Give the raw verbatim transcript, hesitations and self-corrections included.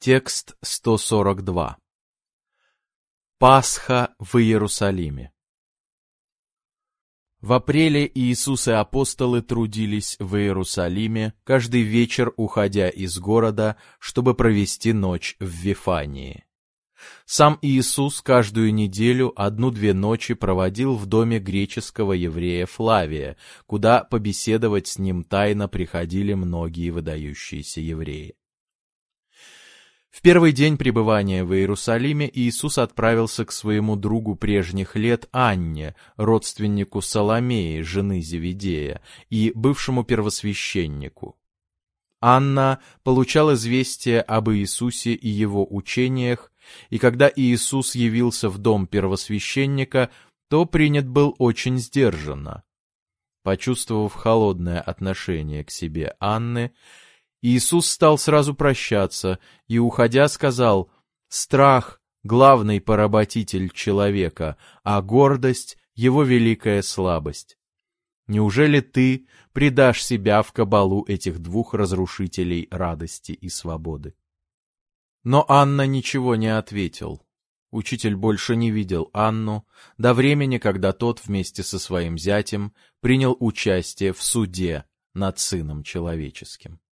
Текст сто сорок два. Пасха в Иерусалиме. В апреле Иисус и апостолы трудились в Иерусалиме, каждый вечер уходя из города, чтобы провести ночь в Вифании. Сам Иисус каждую неделю одну-две ночи проводил в доме греческого еврея Флавия, куда побеседовать с ним тайно приходили многие выдающиеся евреи. В первый день пребывания в Иерусалиме Иисус отправился к своему другу прежних лет Анне, родственнику Саломеи, жены Зеведея, и бывшему первосвященнику. Анна получал известие об Иисусе и его учениях, и когда Иисус явился в дом первосвященника, то принят был очень сдержанно. Почувствовав холодное отношение к себе Анны, Иисус стал сразу прощаться и, уходя, сказал: «Страх — главный поработитель человека, а гордость — его великая слабость. Неужели ты предашь себя в кабалу этих двух разрушителей радости и свободы?» Но Анна ничего не ответил. Учитель больше не видел Анну до времени, когда тот вместе со своим зятем принял участие в суде над Сыном Человеческим.